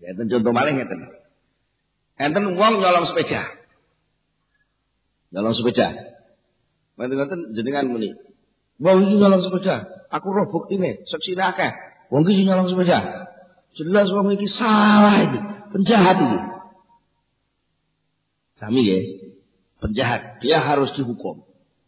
Enten contoh malih ngeten. Enten wong nyolong sepeda. Nyolong sepeda. Ngoten jenengan muni. Wong iki nyolong sepeda. Aku roh buktine, seksine akeh. Wong iki nyolong sepeda. Jelas wong iki salah iki, penjahat iki. Sami nggih. Penjahat, dia harus dihukum.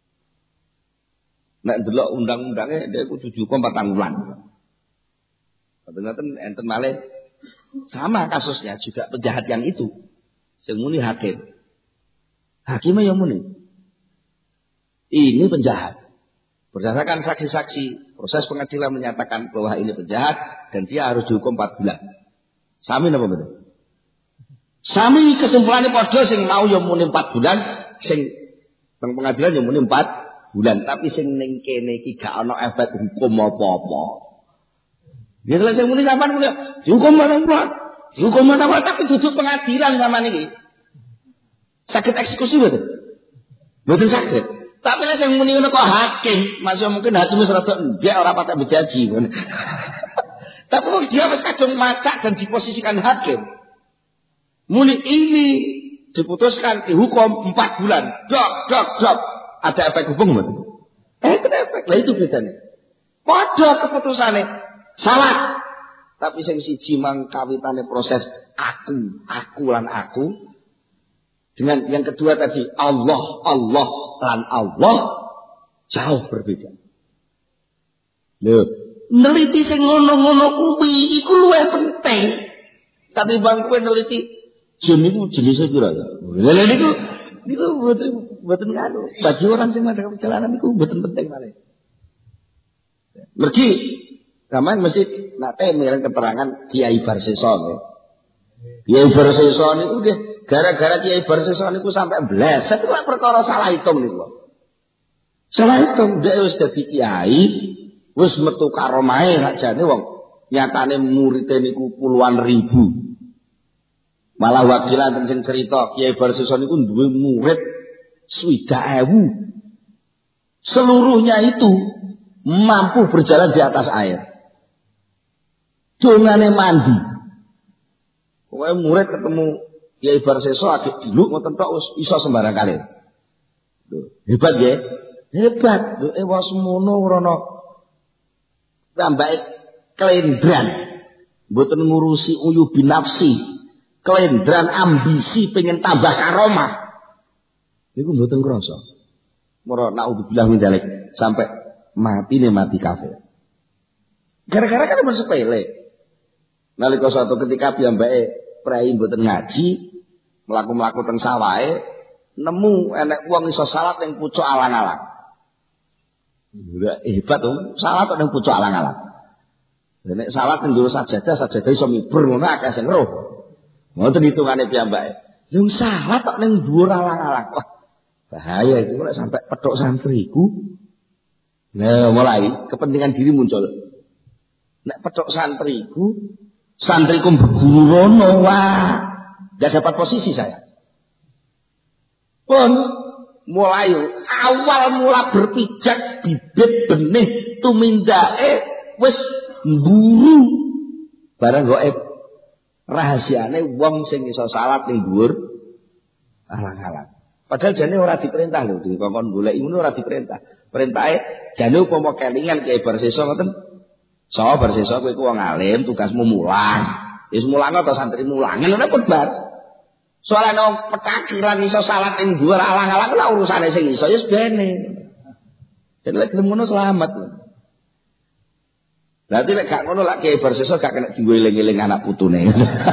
Nek delok undang-undange dia kudu dihukum 4 bulan. Ngoten enten malih sama kasusnya juga penjahat yang itu. Sing muni hakim. Hakimnya yang muni. Ini penjahat. Berdasarkan saksi-saksi, proses pengadilan menyatakan bahwa ini penjahat dan dia harus dihukum 4 bulan. Sami napa mboten? Sami kesimpulannya padha sing mau yo muni 4 bulan, sing nang pengadilan yo muni 4 bulan, tapi sing ning kene iki gak ana efek hukum apa-apa. Ya lha sing muni sampean kuwi dihukum 4 bulan. Dihukum 4 bulan tapi duduk pengadilan zaman iki. Sakit eksekusi mboten? Mboten sakit. Tapi nek sing muni ngono kok hakim, masih mungkin hakime serada ndek ora patek bejaji. Tapi kok dia wis kadung macak dan diposisikan hakim. Muni ini diputuskan dihukum 4 bulan. Dok. Ada efek hukum mboten? Kena efek. Lah itu bedanya. Padha keputusane salah. Tapi sing siji mang kawitane proses aku lan aku. Dengan yang kedua tadi Allah lan Allah jauh berbeda. Lho, neliti sing ngono-ngono kuwi iku luwih penting. Katimbang kowe neliti jin niku jenise pira ya. Lha niku mboten nganu. Bagi orang sing madhep perjalanan niku mboten penting malih. Mergi sampean mesti nate mireng keterangan Kiai Barsesa nggih. Kiai Barsesa niku nggih gara-gara Kiai Barsesa niku sampai bleset kok perkara salah hitung niku. Salah hitung dhek wis dadi kiai, wis metu karomahe sakjane wong nyatane muridé niku puluhan ribu. Malah wakilan sing cerita Kiai Barsesa niku duwe murid 60.000. Seluruhnya itu mampu berjalan di atas air. Dongane mandi. Pokoke murid ketemu Kiai Barsesa adik diluk ngoten tok wis iso sembarang kali. Hebat nggih? Hebat. Wong semono rono tambake kelendran. Mboten ngurusi uyuh binafsi. Kelendran ambisi pengen tambah karomah. Niku mboten krasa. Mora naudzubillah min dzalik sampai mati kafir. Gara-gara kan bersepele. Nalika suatu ketika piyambake prei mboten ngaji, mlaku-mlaku teng sawahe, nemu enek wong iso salat ning pucuk alang-alang. Hebat to, salat ning pucuk alang-alang. Nek salat ning dhuwur sajadah iso miber ngono akeh sing ngeruh. Ngoten hitungane piyambake. Lha salat tok ning dhuwur alang-alang. Wah, bahaya itu nek sampai petok santriku. Nah, mulai kepentingan diri muncul. Nek petok santriku berguru rono, wah, gak dapat posisi saya. Pun mulai awal mula berpijak bibit benih tumindake wis mburu barang gaib. Rahasiane wong sing iso salat ning dhuwur alang-alang. Padahal jane ora diperintah lho, dikon goleki ngono ora diperintah. Perintahe jane upama kelingan Kiai Barsesa ngoten. Sawa Barsesa kowe iku wong alim, tugasmu mulang. Wis mulangno to santri mulang. Ngono pun bar. Soale nang petakiran iso salat ing dhuwur alang-alang lha urusane sing iso ya bene. Dadi lek ngono selamat. Berarti lek gak ngono lek Kiai Barsesa gak kena diweling-eling anak putune.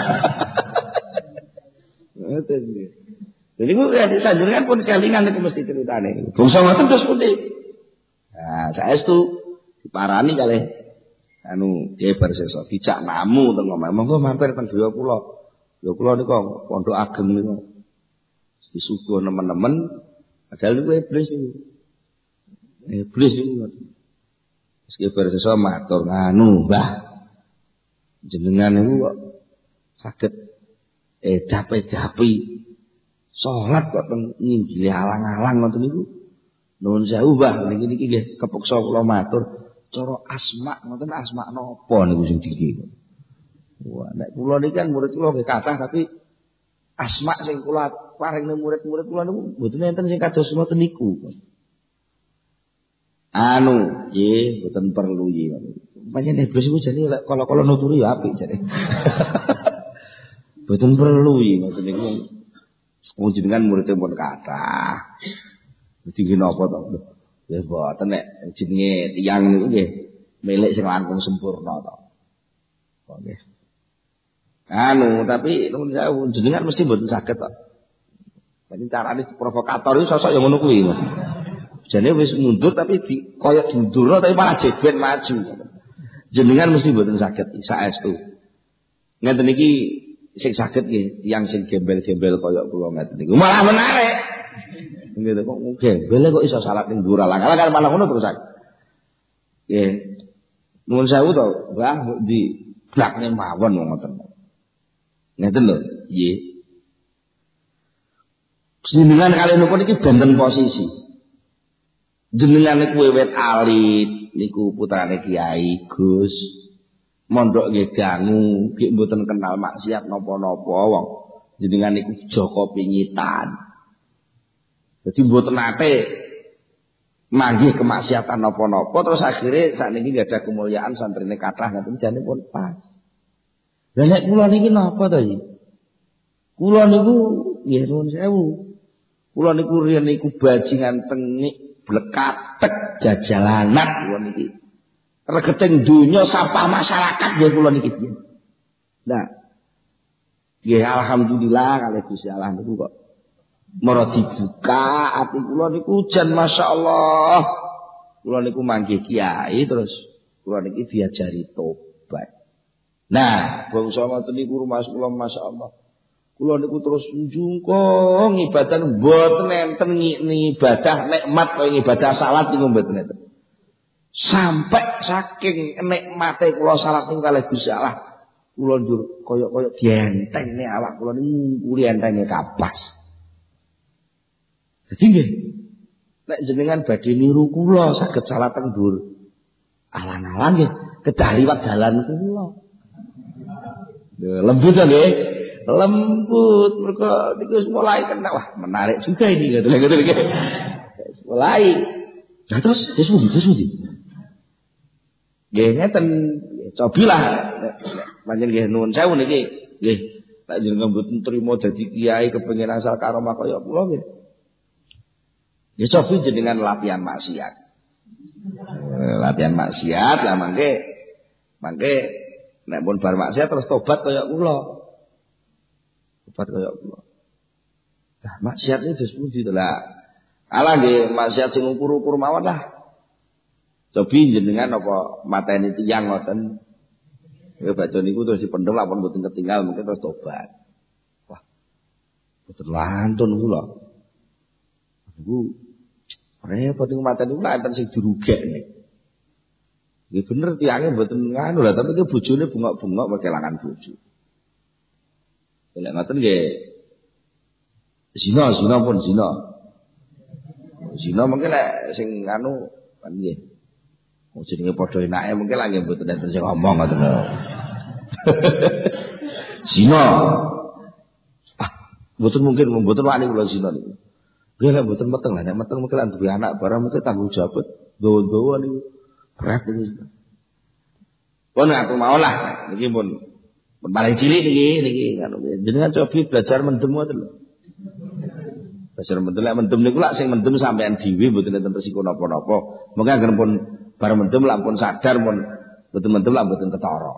Ngoten iki. Jadi ku sanjenengan pun kelingan niku mesti ceritane. Bangsa ngoten terus pundi? Nah, saestu diparani kalih Kiai Barsesa dijak namu teng omah. Monggo mampir teng griya kula. Ya kula niku pondok ageng niku. Disuguh nemen-nemen padahal niku iblis niku. Iblis niku. Kiai Barsesa matur nganu, Mbah. Jenengan niku kok saged edapi salat kok teng nginggili alang-alang ngoten niku. Nuwun sewu, Mbah, niki nggih kepeksa kula matur. Cara asma ngoten asma napa niku sing diki. Wah, nek kula niki kan murid kula nggih kathah tapi asma sing kula paringne murid-murid kula niku mboten enten sing kados ngoten niku. Nggih, mboten perlu nggih. Pancen iblis iku jane kala-kala nuturi ya apik jane. Mboten perlu nggih ngoten niku. Wong jenengan murid pun kathah. Dadi napa to? Ya mboten nek jenenge tiyang niku nggih milik sing langkung sempurna to. Nggih. Tapi nuwun sewu jenengan mesti mboten saged to. Pancen carane provokator iku sosok yang ngono kuwi. Jane wis mundur tapi kaya diundurno tapi malah jeben maju. Jenengan mesti mboten saged saestu. Ngeten iki sing saged nggih tiyang sing gembel-gembel kaya kula ngeten niku. Malah menarik. Nggih kok gembel kok iso salat ning dhuwur alang-alang malah ngono terus. Nggih. Nuwun sewu to, Mbah, di blakne mawon ngoten. Ngeten lho, nggih. Jenengan kalian niku iki benten posisi. Jenengan niku wiwit alit niku putrane Kiai Gus. Mondok nggih dangu, nggih mboten kenal maksiat napa-napa wong. Jenengan niku Joko pingitan. Dadi mboten nate manggih kemaksiatan napa-napa terus akhire sakniki nggih ada kemuliaan santrine kathah ngaten jane pun pas. Lah nek kula niki napa to iki? Kula niku nggih nuwun sewu. Kula niku riyen niku bajingan tengik blekatek jajalanat kula niki. Regeting donya sampah masyarakat nggih kula niki. Nah. Nggih alhamdulillah kalih Gusti Allah niku kok mara dibuka ati kula niku jan masyaallah. Kula niku manggih kiai terus kula niki diajari tobat. Nah, bangsa ngoten niku rumah kula masyaallah. Kula niku terus njungkong ibadah mboten enten ibadah nikmat kaya ibadah salat niku mboten enten. Sampai saking nikmate kula salat niku kalih Gusti Allah. Kula njur kaya dientengne awak kula niku kuli entenge kapas. Dadi nggih nek jenengan badhe niru kula saged salat teng dhuwur alang-alang nggih kedah liwat dalan kula. Lembut to nggih. Lembut mergo niku mulai kena wah menarik juga ini ngoten nggih. Mulai. Nah terus pundi? Nggih ngeten cobilah pancen nggih nuwun sewu niki nggih tak jenengan mboten trima dadi kiai kepengin asal karomah kaya kula nggih. Ya cobi jenengan latihan maksiat. Latihan maksiat lah mangke nek pun bar maksiat terus tobat kaya kula. Tobat kaya kula. Nah, maksiat iki wis pundi to lah. Ala nggih maksiat sing ukur-ukur mawon lah. Cobi jenengan apa mateni tiyang ngoten. Ya baca niku terus dipendhem lamun mboten ketinggal mungkin terus tobat. Wah. Mboten lantun kula. Niku repot niku mateni kula enten sing dirugekne. Nggih bener tiyange mboten nganu lah tapi ki bojone bungok-bungok kelangan bojo. Lek ngoten nggih zina pun zina. Zina mungkin lek sing anu kan nggih. Wong jenenge padha enake mungkin lagi mboten enten sing ngomong ngoten lho. Zina. Mboten mungkin mboten wani kula zina niku. Nggih lek mboten meteng lah nek meteng mungkin lan duwe anak barang mungkin tanggung jawab dawa-dawa niku. Berat niku. Pun aku mau lah niki pun paling cilik niki anu jenengan coba belajar mendem ngoten lho. Belajar mendem lek mendem niku lak sing mendem sampean dhewe mboten enten resiko napa-napa. Mungkin agar pun bar mendem lak pun sadar pun mboten mendem lak mboten ketara.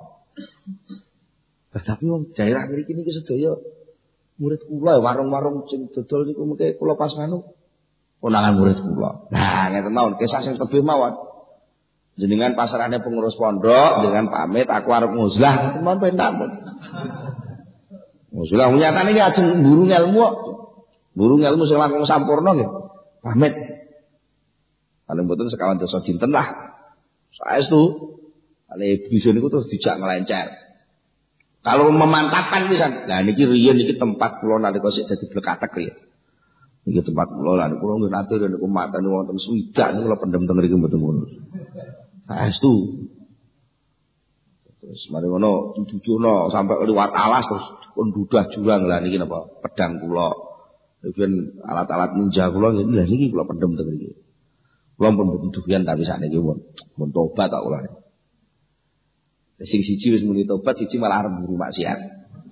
Tapi wong daerah mriki niki sedaya murid kula warung-warung sing dodol niku mengke kula pas nganu konangan murid kula. Nah, ngeten mawon kisah sing tebih mawon. Jenengan pasarane pengurus pondok dengan pamit aku arep nguzlah ngeten mawon pentak pun. Nguzlah nyatane iki ajeng mburu ilmu kok. Mburu ilmu sing langkung sampurna nggih. Pamit. Paling mboten sekawan dosa dinten lah. Saestu. Ale bisa niku terus dijak ngelencer. Kalau memantapkan pisan. Lah niki riyen niki tempat kula nalika sik dadi blekatek riyen. Niki tempat kula lan kula nggih nate niku mateni wonten swidak niku kula pendem teng mriki mboten ngono. Saestu. Wis mari ngono diduduhno sampai liwat alas terus pun budah jurang lah niki napa pedang kula. Ben alat-alat ninja kula nggih lha niki kula pendem teng mriki. Kula pun duduhan tapi sakniki mun tobat kok kula. Sing siji wis muni tobat, siji malah arep buru maksiat.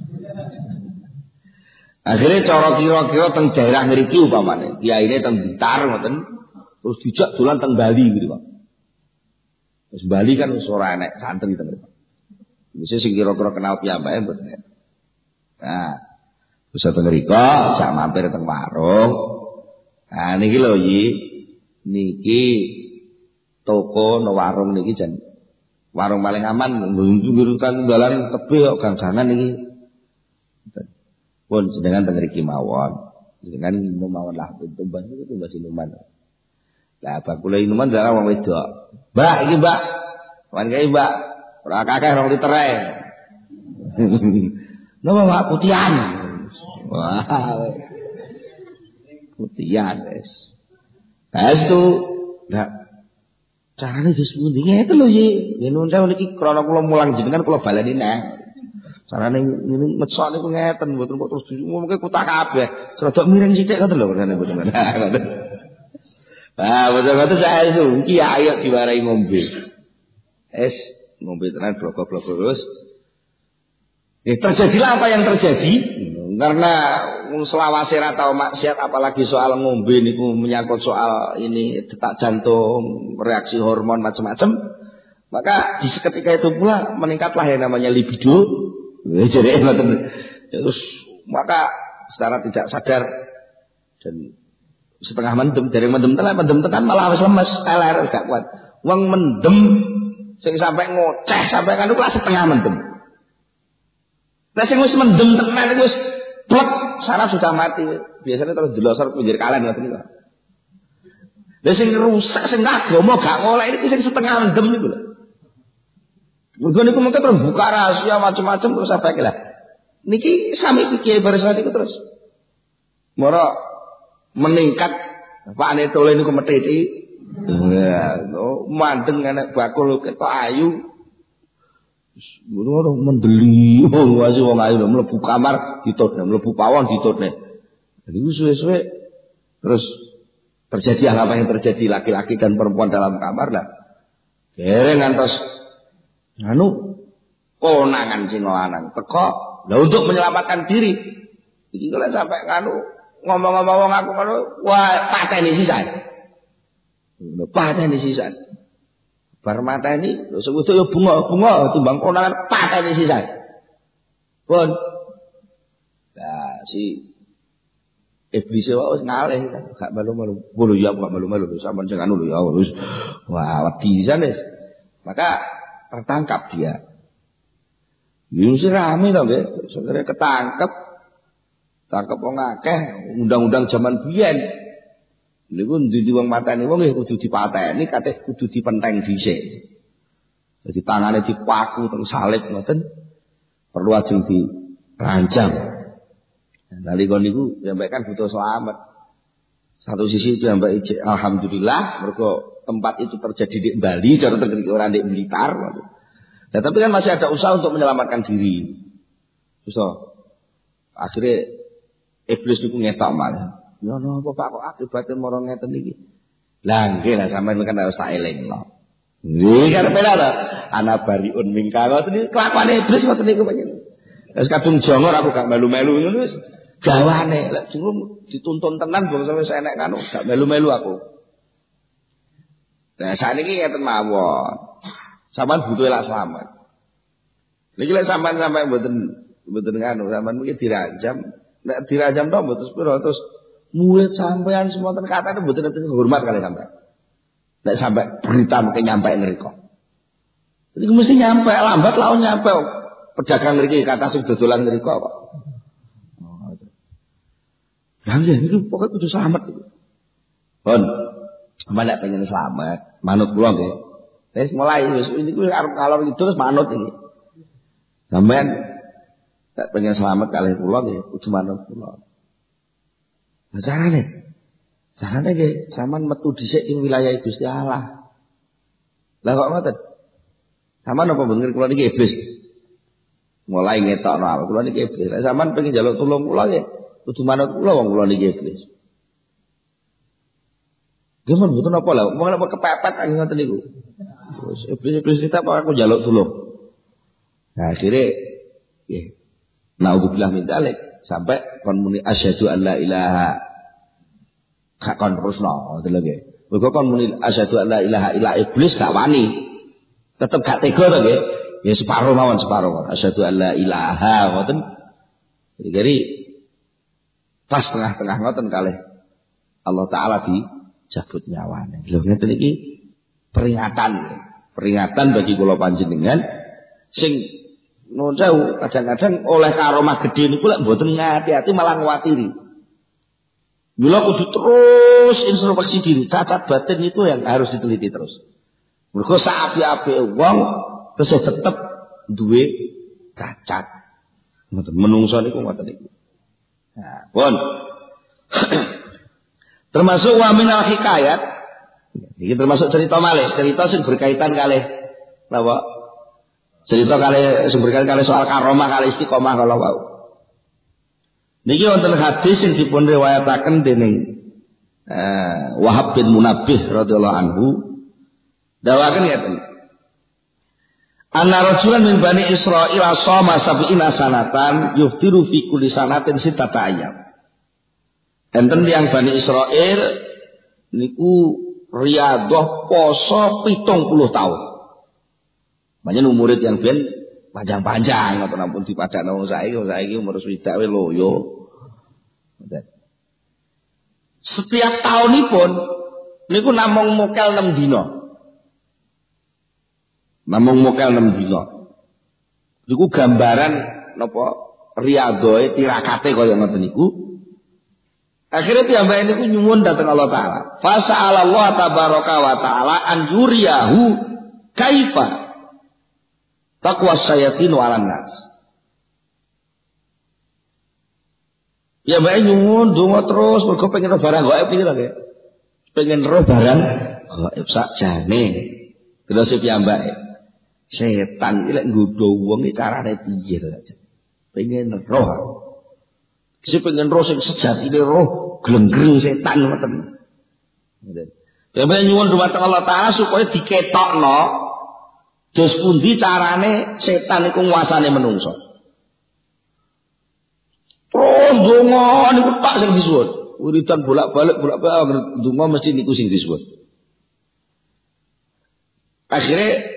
Akhirnya cara kira-kira teng daerah ngriki upamane, kiyaine teng Blitar ngoten, terus dijak dolan teng Bali gitu, Pak. Terus Bali kan wis ora enek santri teng mriki. Wis sing kira-kira kenal piyambake mboten. Nah, bisa teng mriki, sak mampir teng warung. Nah niki lho niki toko no warung niki jan warung paling aman ngunjung-ngunjungkan dalan tebe kok gang-gangan iki. Pun jenengan teng mriki mawon. Jenengan minum mawon lah tumbas niku tumbas minuman. Lah bakule minuman dalah wong wedok. Mbak iki Mbak. Wan kae Mbak. Ora kakeh 2 liter ae. Napa Mbak putihan? Wah. Putihan wis. Astu. Lah carane wis pundi ngene lho Yi. Yen nuwun sewu niki krana kula mulang jenengan kula baleni neh. Carane ngene ngecsok niku ngeten mboten kok terus ngomongke kutak kabeh. Rodok miring sithik ngoten lho carane mboten. Ah, bocah-bocah saya itu iki ayo diwarai ngombe. Ngombe tenan bloko-bloko terus. Terjadilah apa yang terjadi karena selawase ra tau maksiat apalagi soal ngombe niku menyangkut soal ini detak jantung, reaksi hormon macam-macam. Maka di seketika itu pula meningkatlah yang namanya libido. Jadi terus maka secara tidak sadar dan setengah mendem dari mendem tenan malah wis lemes, teler gak kuat. Wong mendem sing sampai ngoceh sampai kan kelas setengah mendem. Lah sing wis mendem tenan iku wis plek saraf sudah mati. Biasanya terus delosor pinggir kalen ngoten niku. Lah sing rusak sing agama gak ngoleh iki sing setengah mendem niku lho. Mergo niku mengko terus buka rahasia macam-macam terus apa iki lah. Niki sami iki barisan niku terus. Mora meningkat Pak Netole niku metiti. Ya, manteng anak bakul ketok ayu. Ngono mendeli wong wasi wong ayu mlebu kamar ditutne, mlebu pawon ditutne. Jadi suwe-suwe terus terjadi apa yang terjadi laki-laki dan perempuan dalam kamar lah. Dereng ngantos konangan sing lanang teko lha untuk menyelamatkan diri. Iki kalau sampai ngomong-ngomong aku ngono wah pateni sisan. Pateni sisan. Bar mateni lho sing wedok ya bunga-bunga timbang konangan pateni sisan. Pun nah si iblis wae wis ngalih gak malu-malu. Lho ya gak malu-malu sampean sing anu lho ya wis wah wedi sisan wis. Maka tertangkap dia. Wis rame to nggih, sebenarnya ketangkep. Tangkep wong akeh, undang-undang zaman biyen. Niku ndi wong mateni wong nggih kudu dipateni, kateh kudu dipenteng dhisik. Jadi tangane dipaku terus salib ngoten. Perlu ajeng dirancang. Nalika niku sampai kan butuh selamat. Satu sisi sampai alhamdulillah mergo tempat itu terjadi di Bali, cara terjadi orang di Blitar. Nah, tapi kan masih ada usaha untuk menyelamatkan diri. Susah. Akhirnya iblis niku ngetok malah. Ya napa Pak kok akibate mara ngeten iki. Lah nggih lah sampean kan harus tak elingno. Nggih karepe lho. Ana bariun mingka ngoten iki kelakuane iblis ngoten niku panjenengan. Wis kadung jongor aku gak melu-melu ngono wis gawane. Lek durung dituntun tenan bangsa wis enek kan gak melu-melu aku. Nah sakniki ngeten mawon. Sampeyan butuh elak selamat. Niki lek sampean sampai mboten nganu, sampean mungkin dirajam. Nek dirajam tok mboten sepiro terus murid sampean semonten katane mboten enten hormat kali sampean. Nek sampai berita mungkin nyampe ngriko. Jadi mesti nyampe lambat laun nyampe. Pedagang mriki kata sing dodolan ngriko kok. Lah niki pokoke kudu selamat iki. Pun sampeyan pengen selamat, manut kula nggih. Wis mulai wis niku arep ngalor itu terus manut iki. Sampeyan tak pengen selamat kalih kula nggih kudu manut kula. Nah carane nggih sampean metu dhisik ing wilayah Gusti Allah. Lah kok ngoten? Sampeyan apa bener kula niki iblis. Mulai ngetokno awak kula niki iblis. Lah sampeyan pengen njaluk tulung kula nggih, kudu manut kula wong kula niki iblis. Gimana mboten apa lah, wong apa kepepet angin ngoten niku. Terus iblis kita apa aku njaluk tulung. Nah, akhirnya nggih. Naudzubillah min dzalik sampai kon muni asyhadu an la ilaha gak kon terusno ngoten lho nggih. Mergo kon muni asyhadu an la ilaha illa iblis gak wani. Tetep gak tega to nggih. Ya separuh mawon separuh. Asyhadu an la ilaha ngoten. Jadi pas tengah-tengah ngoten kalih Allah taala dijabut nyawane. Lho ngeten iki peringatan bagi kula panjenengan sing nun sewu kadang-kadang oleh karomah gede niku lek mboten ngati-ati malah nguatiri. Mula kudu terus introspeksi diri, cacat batin itu yang harus diteliti terus. Mergo saapi-api wong terus tetep duwe cacat. Ngoten menungso niku ngoten niku. Nah, pun termasuk wa minal hikayat. Iki termasuk cerita malih, cerita sing berkaitan kalih napa? Cerita kalih sing berkaitan kalih soal karomah kalih istiqomah kala wau. Niki wonten hadis sing dipun riwayataken dening Wahab bin Munabbih radhiyallahu anhu. Dawaken ngeten. Anna rajulan min Bani Israil shoma sab'ina sanatan yuftiru fi kulli sanatin sittata ayyam. Enten tiyang Bani Israil niku riyadhah poso 70 tahun. Banyak murid yang ben panjang-panjang ngoten ampun dipadakno saiki umur swidak wis loyo. Setiap tahunipun niku namung mokel 6 dina. Namung mokel 6 dina. Niku gambaran napa riyadhae tirakate kaya ngoten niku. Akhirnya piyambake niku nyuwun dhateng Allah taala. Fa sa'alallah tabaraka wa taala an yuriyahu kaifa taqwa syayatinu 'alan nas. Piyambake nyuwun donga terus mergo pengen roh barang gaib iki lho nggih. Pengen roh barang gaib sakjane. Terus piyambake setan iki lek nggodho wong iki carane piye to aja. Pengen roh. Sing pengen roh sing sejatine roh glengreng setan ngoten. Ngoten. Piyambake nyuwun dhumateng Allah taala supaya diketokno dos pundi carane setan iku nguasane menungso. Terus donga niku tak sing disuwun. Wiridan bolak-balik donga mesti niku sing disuwun. Akhirnya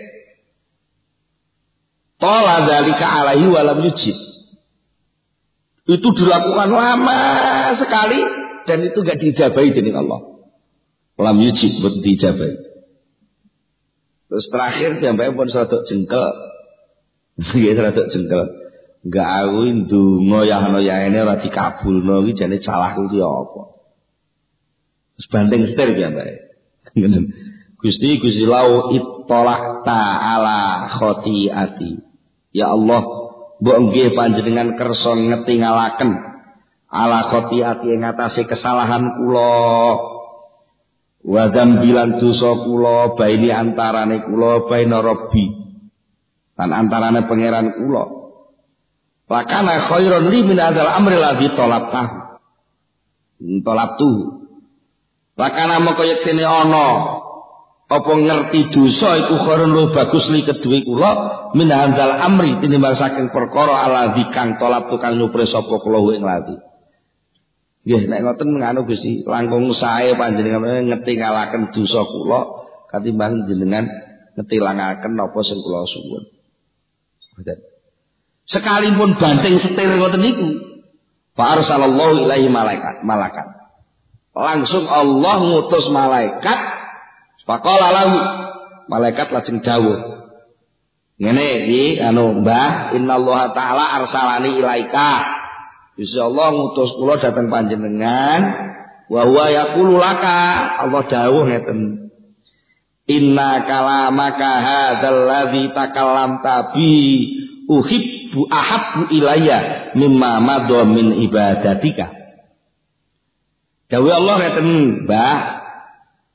tola dzalika alaihi wa lam yujib. Itu dilakukan lama sekali dan itu enggak diijabahi dening Allah. Lam yujib buat diijabahi. Terus terakhir piyambake pun rada jengkel. Nggih rada jengkel. Enggak aku ndonga yahno yaene ora dikabulno iki jane salahku iki apa. Terus banting setir piyambake. Ngoten. Gusti lau ittolak ta'ala khotiati. Ya Allah, mbok nggih panjenengan kersa ngetingalaken ala khotiati ing atase kesalahan kula. Wa dzambilan dosa kula baini antarane kula baina Rabbi. Lan antarane pangeran kula. Lakana khairon li min hadzal amri ladzi talabtahu. Talabtu. Lakana moko yektene ana apa ngerti dosa iku khairon luwih bagus li kedue kula min hadzal amri tinimbang saking perkara aladzi kang talabtu kang nyupre sapa kula ing ladzi. Nggih nek ngoten nganu Gusti langkung sae panjenengan ngetingalaken dosa kula katimbang jenengan ngetilangaken apa sing kula suwun. Betul. Sekalipun banting setir ngoten niku, fa arsalallahu ilaihi malakat. Langsung Allah ngutus malaikat, faqala lahu, malaikat lajeng dawuh. Ngene iki Mbah, innallaha taala arsalani ilaika. Gusti Allah ngutus kula dhateng panjenengan, wa huwa yaqulu laka, Allah dawuh ngeten. Inna kalamaka hadzal ladzi takallamta bi uhibbu ahabbu ilayya mimma madha min ibadatika. Dawuh Allah ngeten, Mbah.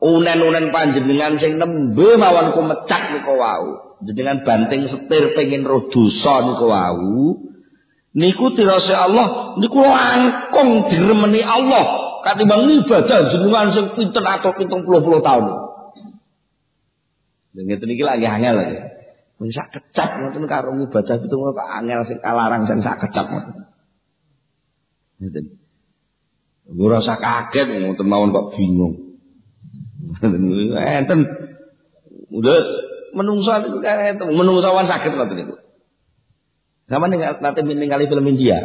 Unen-unen panjenengan sing nembe mawon kumecak niku wau. Jenengan banting setir pengin roh dosa niku wau. Niku tirose Allah niku langkung diremeni Allah katimbang ibadah jenengan sing pinten atau 70 tahun. Lha ngeten iki lagi angel lho. Wong sak kecap ngoten karo ibadah pitung kok angel sing kalarang sing sak kecap ngoten. Ngeten. Ora usah kaget ngoten mawon kok bingung. Enten udah menungso niku kan menungsowan saged ngoten niku. Sama nanti ningali film India.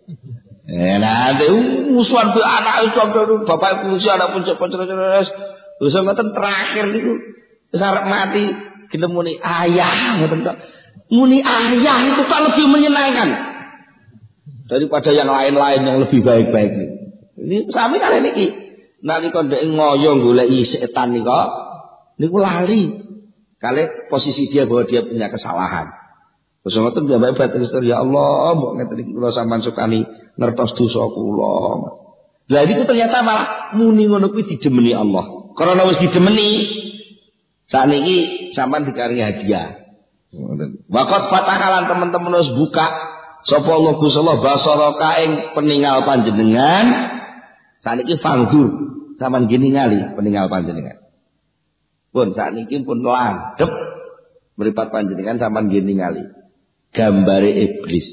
Nanti musuhan be anak itu bapak kunci anak pun cepet-cepet terus ngoten terakhir niku wis arep mati gelem muni ayah ngoten tok. Muni ayah itu tak lebih menyenangkan daripada yang lain-lain yang lebih baik-baik niku. Ini sami kali niki. Nalika ndek ngoyo goleki setan niku lali. Kali posisi dia bahwa dia punya kesalahan. Terus ngoten piyambake batin ya Allah, mbok ngeten iki kula sampean sukani ngertos dosa kula. Lah niku ternyata malah muni ngono kuwi didemeni Allah. Karena wis didemeni sakniki sampean dikaringi hadiah. Ngoten. Waqat fatakalan teman-teman wis buka sapa Allah Gusti Allah basaraka ing peninggal panjenengan. Sakniki fangzur sampean gini ngali peninggal panjenengan. Pun sakniki pun landhep mripat panjenengan sampean gini ngali. Gambare iblis.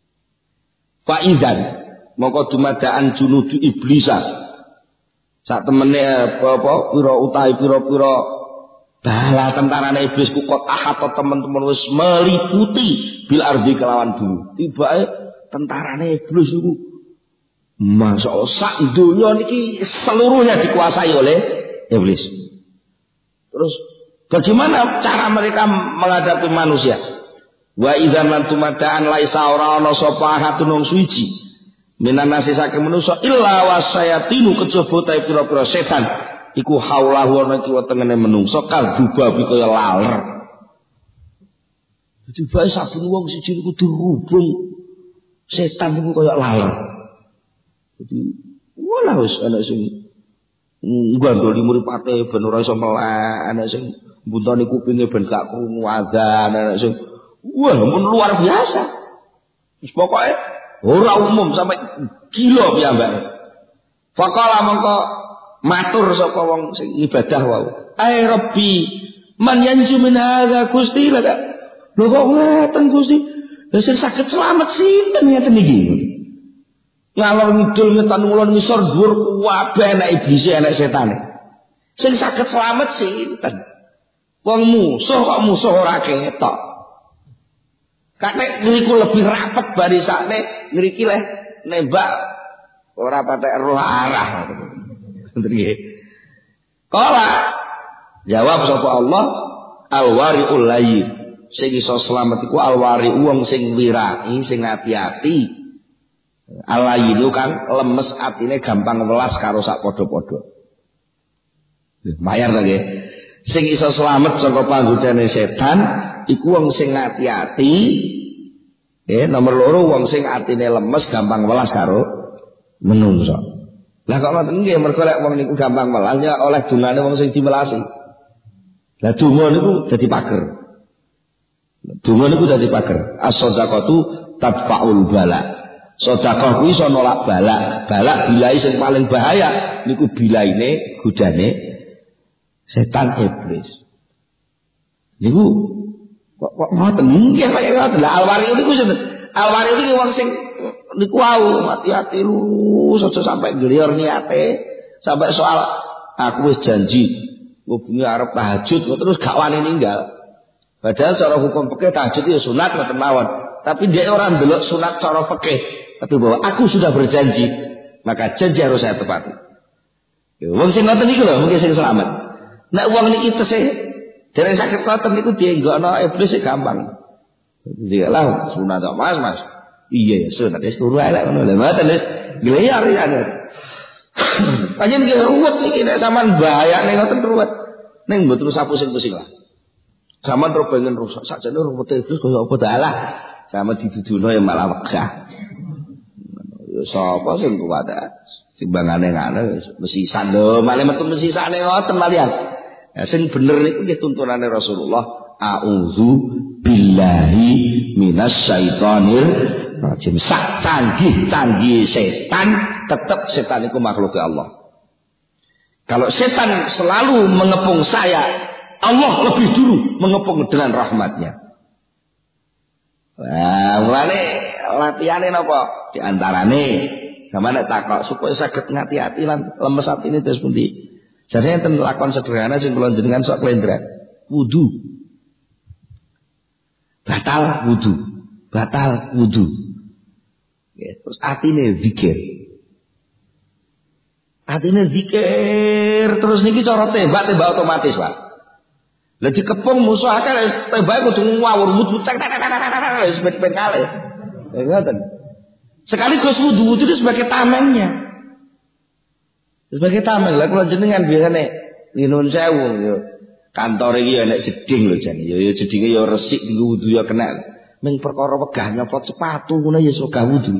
Faizan moko dumadaan junudu iblisa. Sak temene apa pira utahe pira-pira bala tentarane iblis ku kot ahata teman-teman wis meliputi bil ardi kelawan bumi. Tibake tentarane iblis niku masyaallah sak donya niki seluruhnya dikuasai oleh iblis. Terus bagaimana cara mereka menghadapi manusia? Wa idzan lan tumadaan laisa ora ana sapa hatun wong suci minan nasi saking manusa illa wasayatinu kejaba ta pira-pira setan iku haulahu ana kiwa tengene menungso kal dubabi kaya laler. Tiba saben wong siji niku dirubung setan niku kaya laler. Jadi wala wis ana sing nggandoli mripate ben ora iso melek, ana sing mbuntoni kupinge ben gak krungu adzan, ana sing wah, luar biasa. Wis pokoke ora umum sampai gila piyambake. Faqala mongko matur sapa wong sing ibadah wau. Ai Rabbi, man yanju min hadza Gusti lha. Lho kok ngeten Gusti? Lah sing saged slamet sinten ngeten iki? Ngalor ngidul ngetan ulun ngisor dhuwur kabeh enek iblis enek setane. Sing saged slamet sinten? Wong musuh kok musuh ora ketok. Katek ngriku lebih rapet barisane ngriki leh nembak ora patek roh arah. Ngoten nggih. Kala jawab sapa Allah al-wari'ul layyin. Sing iso slamet iku al-wari wong sing wirai, sing ati-ati. Al-layyin kan lemes atine gampang welas karo sak padha-padha. Bayar ta nggih. Sing iso slamet saka panggodane setan iku wong sing ati-ati. Nomor loro wong sing atine lemes gampang welas karo menungso. Lah kok ngoten nggih mergo lek wong niku gampang welas ya oleh dungane wong sing diwelasi. Lah donga niku dadi pager. Donga niku dadi pager. As-shadaqatu tadfa'ul bala. Sedekah kuwi iso nolak bala. Bala bilai sing paling bahaya niku bilaine godane setan iblis. Niku kok ngoten nggih kaya ngoten. Lah alwari niku sinten? Alwari iki wong sing niku wau hati-hati lu aja sampai glior niate sampai soal aku wis janji bengi arep tahajud terus gak wani ninggal. Padahal cara hukum fikih tahajud itu sunat ngoten mawon. Tapi dia orang ndelok sunat cara fikih, tapi bahwa aku sudah berjanji, maka janji harus saya tepati. Wong sing ngoten niku lho mungkin sing selamat. Nek wong niki tesih dereng sakit ngoten niku dienggokno iblis gampang. Dialah sunat kok Mas. Iya ya sunat wis turu elek ngono lho mboten wis gleyar ya. Panjen ki ruwet niki nek sampean bahayane ngoten ruwet. Ning mboten usah pusing-pusing lah. Sampean terus pengen rusak sakjane ruwet iblis kaya apa dalah. Sama diduduno ya malah wegah. Sapa sing kuat? Timbangane ngene mesisan lho, malah metu mesisane ngoten malian. Ya sing bener niku nggih tuntunane Rasulullah. A'udzu billahi minasyaitonir rajim. Sak canggih setan, tetap setan itu makhluk Allah. Kalau setan selalu mengepung saya, Allah lebih dulu mengepung dengan rahmatnya. Nah, mulane latihane napa? Di antarane sampeyan takok supaya saged ngati-ati lan lemes atine terus pundi. Jadi enten lakon sederhana sing kula jenengan sok klendrak. Wudu. Batal wudu. Ya, terus atine zikir. Terus niki cara tembak otomatis, Pak. Lah dikepung musuh akeh tembake kudu ngawur wudu tek wis ben kalih. Ya ngoten. Sekaligus wudu itu sebagai tamengnya. Sebagai tameng lah kula jenengan biasane linun sewu yo. Kantor iki ya nek jeding lho jan. Ya jedinge ya resik nggo wudu ya kena. Ming perkara wegah nyopot sepatu ngono ya sok wudu.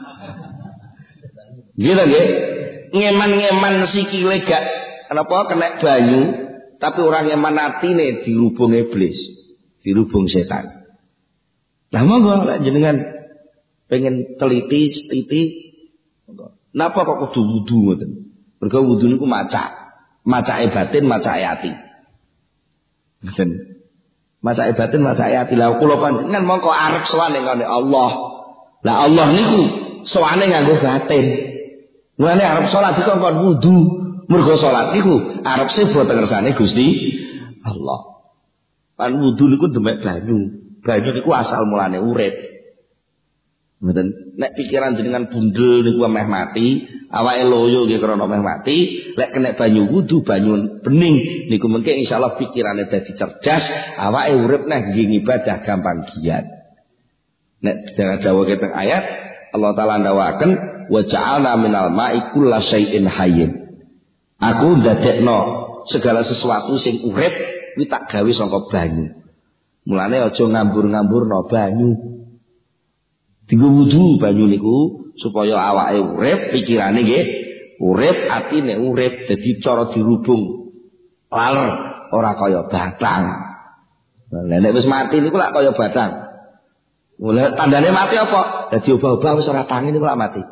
Nggih lho nggih. Ngeman-ngeman sikile gak kenapa kena banyu tapi orang ngeman atine dirubung iblis, dirubung setan. Lah monggo lek jenengan pengen teliti, napa kok kudu wudu ngoten? Mergo wudu niku macake batin, macake ati. Ngoten. Macake batin, macake ati. Lah kula panjenengan mongko arep sowan ning Allah. Lah Allah niku sowane nganggo batin. Mulane arep salat iku kon wudu. Mergo salat niku arep sebo teng kersane Gusti Allah. Kan wudu niku demek banyu. Banyu niku asal mulane urip. Ngoten. Nek pikiran jenengan bundel niku meh mati, awake loyo nggih krana meh mati, lek kena banyu wudu, banyu bening niku mengke insyaallah pikirane dadi cerdas, awake urip neh nggih ibadah gampang giat. Nek dawuh teng ayat Allah taala ndawaken wa ja'alna minal ma'i kullasyai'in hayyin. Aku ndadekno segala sesuatu sing urip kuwi tak gawe saka banyu. Mulane aja ngambur-ngamburno banyu. Dienggo wudu banyu niku supaya awake urip, pikirane nggih urip, atine urip, dadi cara dirubung laler ora kaya batang. Lah nek wis mati niku lak kaya batang. Mulai tandane mati apa? Dadi obah-obah wis ora tangi niku lak mati.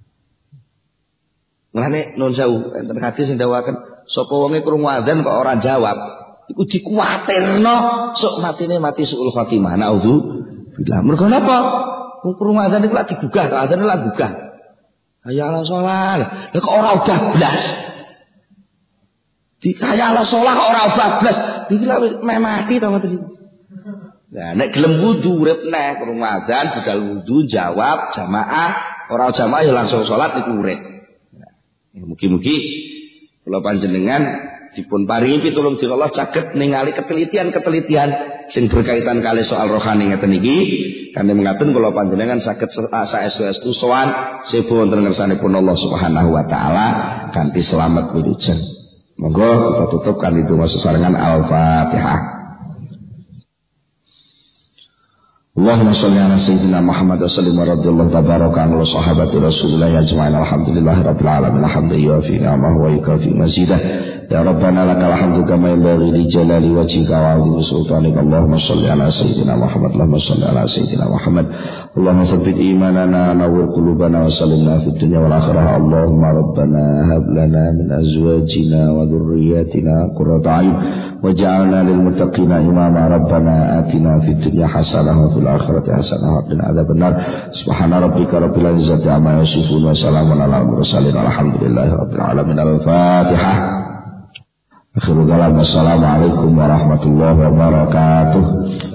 Mulane nun sewu enten hadis sing dawuhaken sapa wonge krungu adzan kok ora jawab, iku dikuwatirno sok matine mati suul khotimah. Nauzubillah. Mergo napa? Wong krungu adzan iku lak digugah, kok adzan lak gugah. Hayya ala shalah. Lah kok ora obah blas. Hayya ala shalah kok ora obah blas. Iki lak meh mati to ngoten iki. Nah, nek gelem wudu urip neh krungu adzan budal wudu jawab jamaah, ora jamaah ya langsung salat niku urip. Ya, mugi-mugi kula panjenengan dipun paringi pitulung dening Allah saged ningali ketelitian-ketelitian sing berkaitan kali soal rohani ngeten iki. Kanthi mengaten kula panjenengan saged saestu-estu sowan sepo wonten ngersanipun Allah Subhanahu wa taala kanthi selamat wilujeng. Monggo kita tutup kanthi donga sesarengan Al-Fatihah. Allahumma sholli ala sayyidina Muhammad wa sallim wa radhiyallahu tabaraka an sahabati Rasulillah ajma'in alhamdulillahi rabbil alamin hamdan yuwafi ni'amahu wa yukafi mazidah ya rabbana lakal hamdu kama yanbaghi li jalali wajhika wa 'azimi sultanika Allahumma sholli ala sayyidina Muhammad Allahumma sholli ala sayyidina Muhammad Allahumma tsabbit imanana nawwir qulubana wa sallimna fid dunya wal akhirah Allahumma rabbana hab lana min azwajina wa dhurriyyatina qurrata a'yun waj'alna lil muttaqina imama rabbana atina fid dunya hasanah wa fil akhirati hasanah wa qina adzabannar subhana rabbika rabbil izzati amma yasifun wa salamun alal mursalin alhamdulillahi rabbil alamin al-fatihah. Akhirul kalam, wassalamualaikum warahmatullahi wabarakatuh.